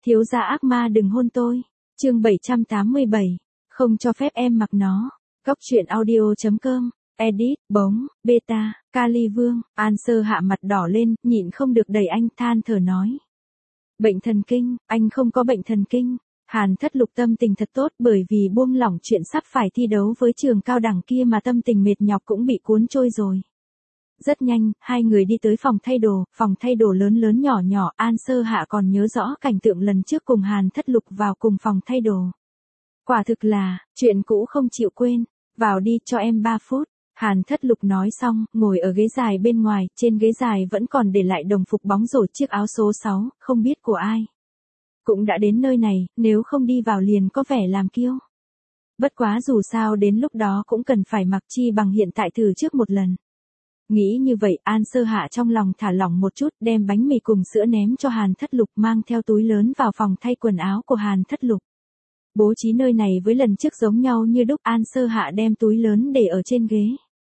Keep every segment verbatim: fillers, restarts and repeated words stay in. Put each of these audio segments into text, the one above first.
Thiếu gia ác ma đừng hôn tôi. Chương bảy trăm tám mươi bảy. Không cho phép em mặc nó. Góc truyện audio chấm com. Edit, bóng, beta, Kali Vương. An Sơ Hạ mặt đỏ lên, nhịn không được đẩy anh, than thở nói. Bệnh thần kinh, anh không có bệnh thần kinh. Hàn Thất Lục tâm tình thật tốt, bởi vì buông lỏng chuyện sắp phải thi đấu với trường cao đẳng kia mà tâm tình mệt nhọc cũng bị cuốn trôi rồi. Rất nhanh, hai người đi tới phòng thay đồ, phòng thay đồ lớn lớn nhỏ nhỏ, An Sơ Hạ còn nhớ rõ cảnh tượng lần trước cùng Hàn Thất Lục vào cùng phòng thay đồ. Quả thực là, chuyện cũ không chịu quên, vào đi cho em ba phút. Hàn Thất Lục nói xong, ngồi ở ghế dài bên ngoài, trên ghế dài vẫn còn để lại đồng phục bóng rổ chiếc áo số sáu, không biết của ai. Cũng đã đến nơi này, nếu không đi vào liền có vẻ làm kiêu. Bất quá dù sao đến lúc đó cũng cần phải mặc chi bằng hiện tại thử trước một lần. Nghĩ như vậy, An Sơ Hạ trong lòng thả lỏng một chút, đem bánh mì cùng sữa ném cho Hàn Thất Lục, mang theo túi lớn vào phòng thay quần áo của Hàn Thất Lục. Bố trí nơi này với lần trước giống nhau như đúc, An Sơ Hạ đem túi lớn để ở trên ghế.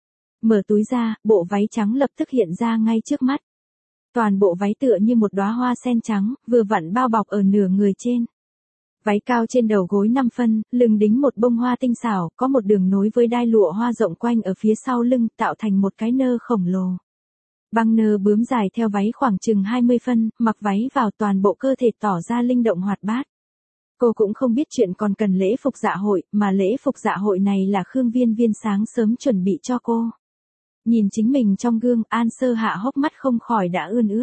Mở túi ra, bộ váy trắng lập tức hiện ra ngay trước mắt. Toàn bộ váy tựa như một đóa hoa sen trắng, vừa vặn bao bọc ở nửa người trên. Váy cao trên đầu gối năm phân, lưng đính một bông hoa tinh xảo, có một đường nối với đai lụa hoa rộng quanh ở phía sau lưng, tạo thành một cái nơ khổng lồ. Băng nơ bướm dài theo váy khoảng chừng hai mươi phân, mặc váy vào toàn bộ cơ thể tỏ ra linh động hoạt bát. Cô cũng không biết chuyện còn cần lễ phục dạ hội, mà lễ phục dạ hội này là Khương Viên Viên sáng sớm chuẩn bị cho cô. Nhìn chính mình trong gương, An Sơ Hạ hốc mắt không khỏi đã ươn ướt.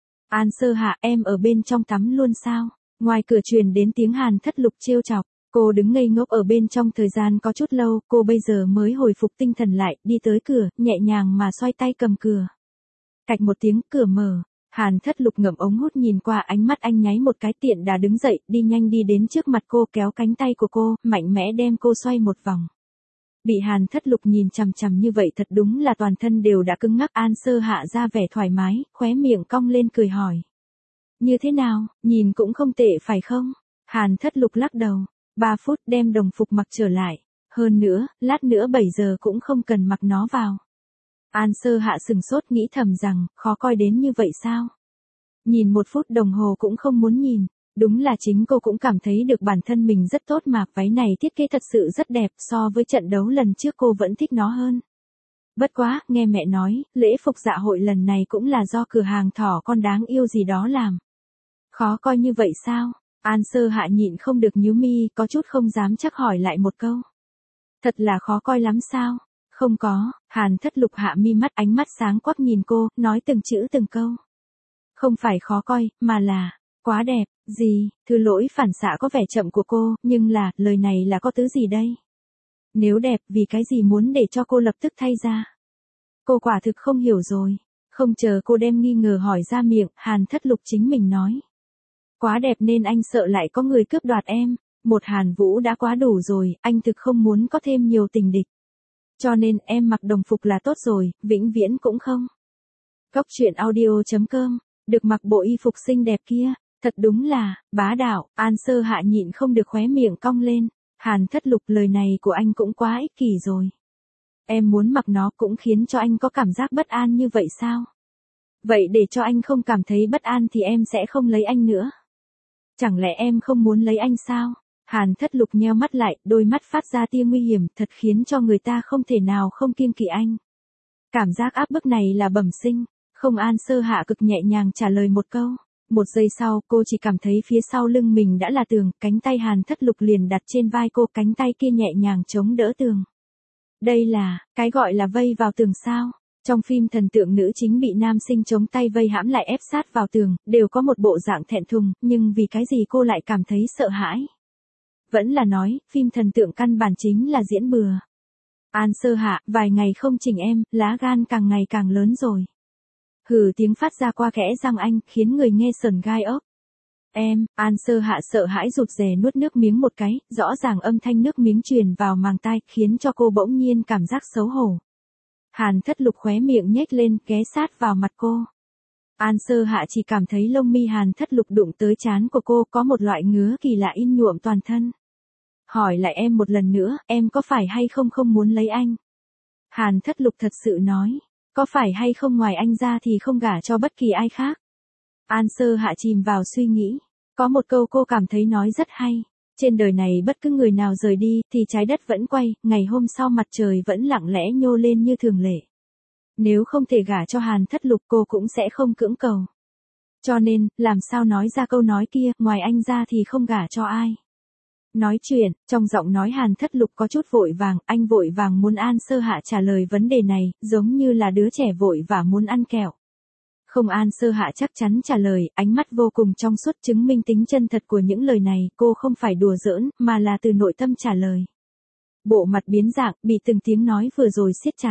An Sơ Hạ, em ở bên trong tắm luôn sao? Ngoài cửa truyền đến tiếng Hàn Thất Lục trêu chọc, cô đứng ngây ngốc ở bên trong thời gian có chút lâu, cô bây giờ mới hồi phục tinh thần lại, đi tới cửa, nhẹ nhàng mà xoay tay cầm cửa. Cạch một tiếng, cửa mở, Hàn Thất Lục ngậm ống hút nhìn qua, ánh mắt anh nháy một cái, tiện đà đứng dậy, đi nhanh đi đến trước mặt cô, kéo cánh tay của cô, mạnh mẽ đem cô xoay một vòng. Bị Hàn Thất Lục nhìn chằm chằm như vậy thật đúng là toàn thân đều đã cứng ngắc. An Sơ Hạ ra vẻ thoải mái, khóe miệng cong lên cười hỏi. Như thế nào, nhìn cũng không tệ phải không? Hàn Thất Lục lắc đầu, ba phút đem đồng phục mặc trở lại, hơn nữa, lát nữa bảy giờ cũng không cần mặc nó vào. An Sơ Hạ sừng sốt nghĩ thầm rằng, khó coi đến như vậy sao? Nhìn một phút đồng hồ cũng không muốn nhìn. Đúng là chính cô cũng cảm thấy được bản thân mình rất tốt mà, váy này thiết kế thật sự rất đẹp, so với trận đấu lần trước cô vẫn thích nó hơn. Bất quá, nghe mẹ nói, lễ phục dạ hội lần này cũng là do cửa hàng thỏ con đáng yêu gì đó làm. Khó coi như vậy sao? An Sơ Hạ nhịn không được nhíu mi, có chút không dám chắc hỏi lại một câu. Thật là khó coi lắm sao? Không có, Hàn Thất Lục hạ mi mắt, ánh mắt sáng quắc nhìn cô, nói từng chữ từng câu. Không phải khó coi, mà là, quá đẹp. Gì, thứ lỗi phản xạ có vẻ chậm của cô, nhưng là, lời này là có tứ gì đây? Nếu đẹp, vì cái gì muốn để cho cô lập tức thay ra? Cô quả thực không hiểu rồi. Không chờ cô đem nghi ngờ hỏi ra miệng, Hàn Thất Lục chính mình nói. Quá đẹp nên anh sợ lại có người cướp đoạt em. Một Hàn Vũ đã quá đủ rồi, anh thực không muốn có thêm nhiều tình địch. Cho nên em mặc đồng phục là tốt rồi, vĩnh viễn cũng không. Góc truyện audio chấm com, được mặc bộ y phục xinh đẹp kia. Thật đúng là, bá đạo. An Sơ Hạ nhịn không được khóe miệng cong lên. Hàn Thất Lục, lời này của anh cũng quá ích kỷ rồi. Em muốn mặc nó cũng khiến cho anh có cảm giác bất an như vậy sao? Vậy để cho anh không cảm thấy bất an thì em sẽ không lấy anh nữa. Chẳng lẽ em không muốn lấy anh sao? Hàn Thất Lục nheo mắt lại, đôi mắt phát ra tia nguy hiểm, thật khiến cho người ta không thể nào không kiêng kỵ anh. Cảm giác áp bức này là bẩm sinh. Không. An Sơ Hạ cực nhẹ nhàng trả lời một câu. Một giây sau, cô chỉ cảm thấy phía sau lưng mình đã là tường, cánh tay Hàn Thất Lục liền đặt trên vai cô, cánh tay kia nhẹ nhàng chống đỡ tường. Đây là, cái gọi là vây vào tường sao? Trong phim thần tượng nữ chính bị nam sinh chống tay vây hãm lại ép sát vào tường, đều có một bộ dạng thẹn thùng, nhưng vì cái gì cô lại cảm thấy sợ hãi? Vẫn là nói, phim thần tượng căn bản chính là diễn bừa. An Sơ Hạ, vài ngày không chỉnh em, lá gan càng ngày càng lớn rồi. Hừ, tiếng phát ra qua kẽ răng anh, khiến người nghe sờn gai ốc. Em, An Sơ Hạ sợ hãi rụt rè nuốt nước miếng một cái, rõ ràng âm thanh nước miếng truyền vào màng tai, khiến cho cô bỗng nhiên cảm giác xấu hổ. Hàn Thất Lục khóe miệng nhếch lên, ghé sát vào mặt cô. An Sơ Hạ chỉ cảm thấy lông mi Hàn Thất Lục đụng tới trán của cô có một loại ngứa kỳ lạ in nhuộm toàn thân. Hỏi lại em một lần nữa, em có phải hay không không muốn lấy anh? Hàn Thất Lục thật sự nói. Có phải hay không ngoài anh ra thì không gả cho bất kỳ ai khác? An Sơ Hạ chìm vào suy nghĩ. Có một câu cô cảm thấy nói rất hay. Trên đời này bất cứ người nào rời đi thì trái đất vẫn quay, ngày hôm sau mặt trời vẫn lặng lẽ nhô lên như thường lệ. Nếu không thể gả cho Hàn Thất Lục cô cũng sẽ không cưỡng cầu. Cho nên, làm sao nói ra câu nói kia, ngoài anh ra thì không gả cho ai. Nói chuyện, trong giọng nói Hàn Thất Lục có chút vội vàng, anh vội vàng muốn An Sơ Hạ trả lời vấn đề này, giống như là đứa trẻ vội và muốn ăn kẹo. Không, An Sơ Hạ chắc chắn trả lời, ánh mắt vô cùng trong suốt chứng minh tính chân thật của những lời này, cô không phải đùa giỡn, mà là từ nội tâm trả lời. Bộ mặt biến dạng, bị từng tiếng nói vừa rồi siết chặt.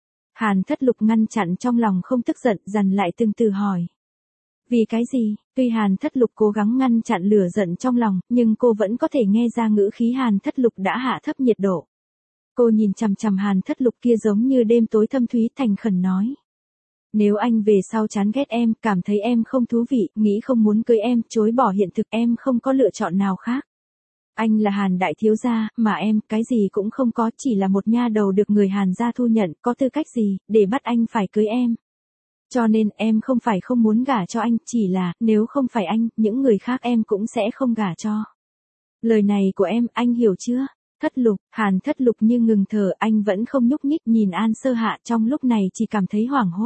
Hàn Thất Lục ngăn chặn trong lòng không tức giận, dằn lại từng từ hỏi. Vì cái gì? Tuy Hàn Thất Lục cố gắng ngăn chặn lửa giận trong lòng, nhưng cô vẫn có thể nghe ra ngữ khí Hàn Thất Lục đã hạ thấp nhiệt độ. Cô nhìn chằm chằm Hàn Thất Lục kia giống như đêm tối thâm thúy, thành khẩn nói. Nếu anh về sau chán ghét em, cảm thấy em không thú vị, nghĩ không muốn cưới em, chối bỏ hiện thực, em không có lựa chọn nào khác. Anh là Hàn đại thiếu gia, mà em, cái gì cũng không có, chỉ là một nha đầu được người Hàn gia thu nhận, có tư cách gì, để bắt anh phải cưới em. Cho nên, em không phải không muốn gả cho anh, chỉ là, nếu không phải anh, những người khác em cũng sẽ không gả cho. Lời này của em, anh hiểu chưa? Thất Lục, Hàn Thất Lục như ngừng thở, anh vẫn không nhúc nhích, nhìn An Sơ Hạ, trong lúc này chỉ cảm thấy hoảng hốt.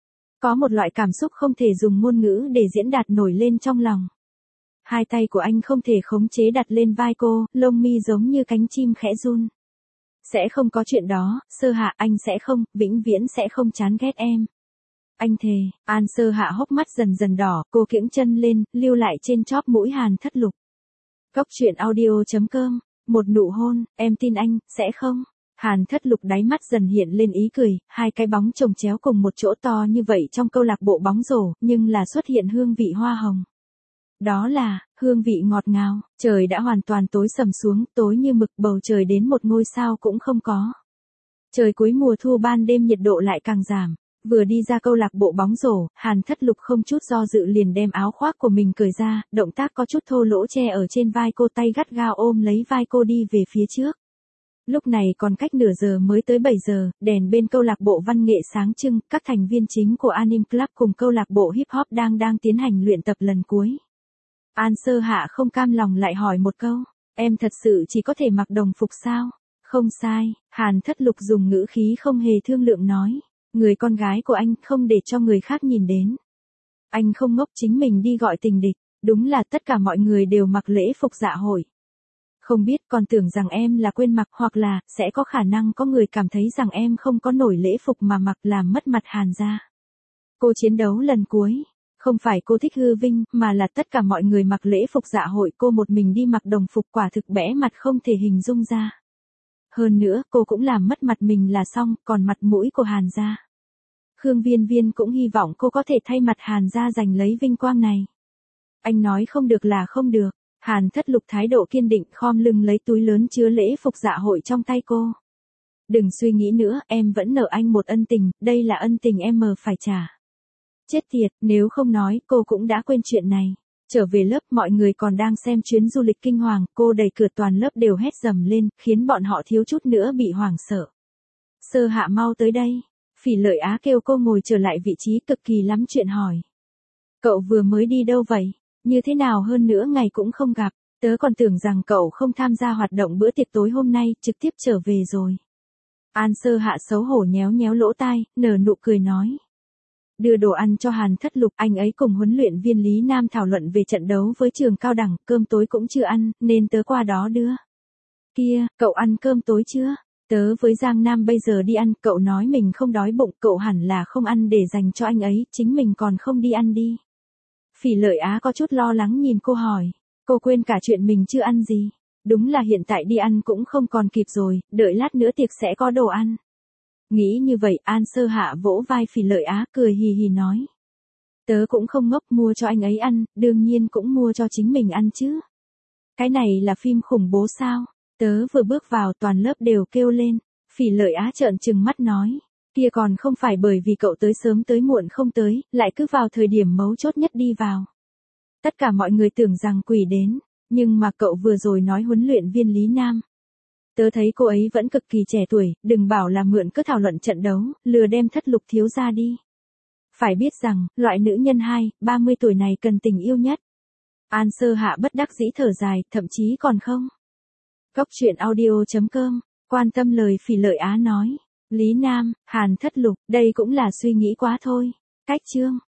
Có một loại cảm xúc không thể dùng ngôn ngữ để diễn đạt nổi lên trong lòng. Hai tay của anh không thể khống chế đặt lên vai cô, lông mi giống như cánh chim khẽ run. Sẽ không có chuyện đó, Sơ Hạ, anh sẽ không, vĩnh viễn sẽ không chán ghét em. Anh thề. An Sơ Hạ hốc mắt dần dần đỏ, cô kiễng chân lên, lưu lại trên chóp mũi Hàn Thất Lục. Góc truyện audio chấm com, một nụ hôn, em tin anh, sẽ không? Hàn Thất Lục đáy mắt dần hiện lên ý cười, hai cái bóng chồng chéo cùng một chỗ to như vậy trong câu lạc bộ bóng rổ, nhưng là xuất hiện hương vị hoa hồng. Đó là, hương vị ngọt ngào, trời đã hoàn toàn tối sầm xuống, tối như mực, bầu trời đến một ngôi sao cũng không có. Trời cuối mùa thu ban đêm nhiệt độ lại càng giảm. Vừa đi ra câu lạc bộ bóng rổ, Hàn Thất Lục không chút do dự liền đem áo khoác của mình cởi ra, động tác có chút thô lỗ che ở trên vai cô, tay gắt gao ôm lấy vai cô đi về phía trước. Lúc này còn cách nửa giờ mới tới bảy giờ, đèn bên câu lạc bộ văn nghệ sáng trưng, các thành viên chính của Anim Club cùng câu lạc bộ hip hop đang đang tiến hành luyện tập lần cuối. An Sơ Hạ không cam lòng lại hỏi một câu, em thật sự chỉ có thể mặc đồng phục sao? Không sai, Hàn Thất Lục dùng ngữ khí không hề thương lượng nói. Người con gái của anh không để cho người khác nhìn đến. Anh không ngốc chính mình đi gọi tình địch, đúng là tất cả mọi người đều mặc lễ phục dạ hội. Không biết còn tưởng rằng em là quên mặc hoặc là, sẽ có khả năng có người cảm thấy rằng em không có nổi lễ phục mà mặc làm mất mặt Hàn gia. Cô chiến đấu lần cuối, không phải cô thích hư vinh, mà là tất cả mọi người mặc lễ phục dạ hội, cô một mình đi mặc đồng phục quả thực bẽ mặt không thể hình dung ra. Hơn nữa, cô cũng làm mất mặt mình là xong, còn mặt mũi của Hàn gia. Khương Viên Viên cũng hy vọng cô có thể thay mặt Hàn gia giành lấy vinh quang này. Anh nói không được là không được. Hàn Thất Lục thái độ kiên định, khom lưng lấy túi lớn chứa lễ phục dạ hội trong tay cô. Đừng suy nghĩ nữa, em vẫn nợ anh một ân tình, đây là ân tình em mờ phải trả. Chết tiệt, nếu không nói, cô cũng đã quên chuyện này. Trở về lớp, mọi người còn đang xem chuyến du lịch kinh hoàng, cô đẩy cửa, toàn lớp đều hét dầm lên, khiến bọn họ thiếu chút nữa bị hoảng sợ. Sơ Hạ mau tới đây. Phỉ Lợi Á kêu cô ngồi trở lại vị trí, cực kỳ lắm chuyện hỏi. Cậu vừa mới đi đâu vậy? Như thế nào hơn nữa ngày cũng không gặp, tớ còn tưởng rằng cậu không tham gia hoạt động bữa tiệc tối hôm nay, trực tiếp trở về rồi. An Sơ Hạ xấu hổ nhéo nhéo lỗ tai, nở nụ cười nói. Đưa đồ ăn cho Hàn Thất Lục, anh ấy cùng huấn luyện viên Lý Nam thảo luận về trận đấu với trường cao đẳng, cơm tối cũng chưa ăn, nên tớ qua đó đưa. Kia, cậu ăn cơm tối chưa? Tớ với Giang Nam bây giờ đi ăn, cậu nói mình không đói bụng, cậu hẳn là không ăn để dành cho anh ấy, chính mình còn không đi ăn đi. Phỉ Lợi Á có chút lo lắng nhìn cô hỏi, cô quên cả chuyện mình chưa ăn gì. Đúng là hiện tại đi ăn cũng không còn kịp rồi, đợi lát nữa tiệc sẽ có đồ ăn. Nghĩ như vậy, An Sơ Hạ vỗ vai Phỉ Lợi Á cười hì hì nói. Tớ cũng không ngốc, mua cho anh ấy ăn, đương nhiên cũng mua cho chính mình ăn chứ. Cái này là phim khủng bố sao? Tớ vừa bước vào toàn lớp đều kêu lên. Phỉ Lợi Á trợn trừng mắt nói. Kia còn không phải bởi vì cậu tới sớm tới muộn không tới, lại cứ vào thời điểm mấu chốt nhất đi vào. Tất cả mọi người tưởng rằng quỷ đến, nhưng mà cậu vừa rồi nói huấn luyện viên Lý Nam. Tớ thấy cô ấy vẫn cực kỳ trẻ tuổi, đừng bảo là mượn cứ thảo luận trận đấu, lừa đem Thất Lục thiếu ra đi. Phải biết rằng, loại nữ nhân hai, ba mươi tuổi này cần tình yêu nhất. An Sơ Hạ bất đắc dĩ thở dài, thậm chí còn không. Góc truyện audio.com, quan tâm lời Phỉ Lợi Á nói. Lý Nam, Hàn Thất Lục, đây cũng là suy nghĩ quá thôi. Cách chương.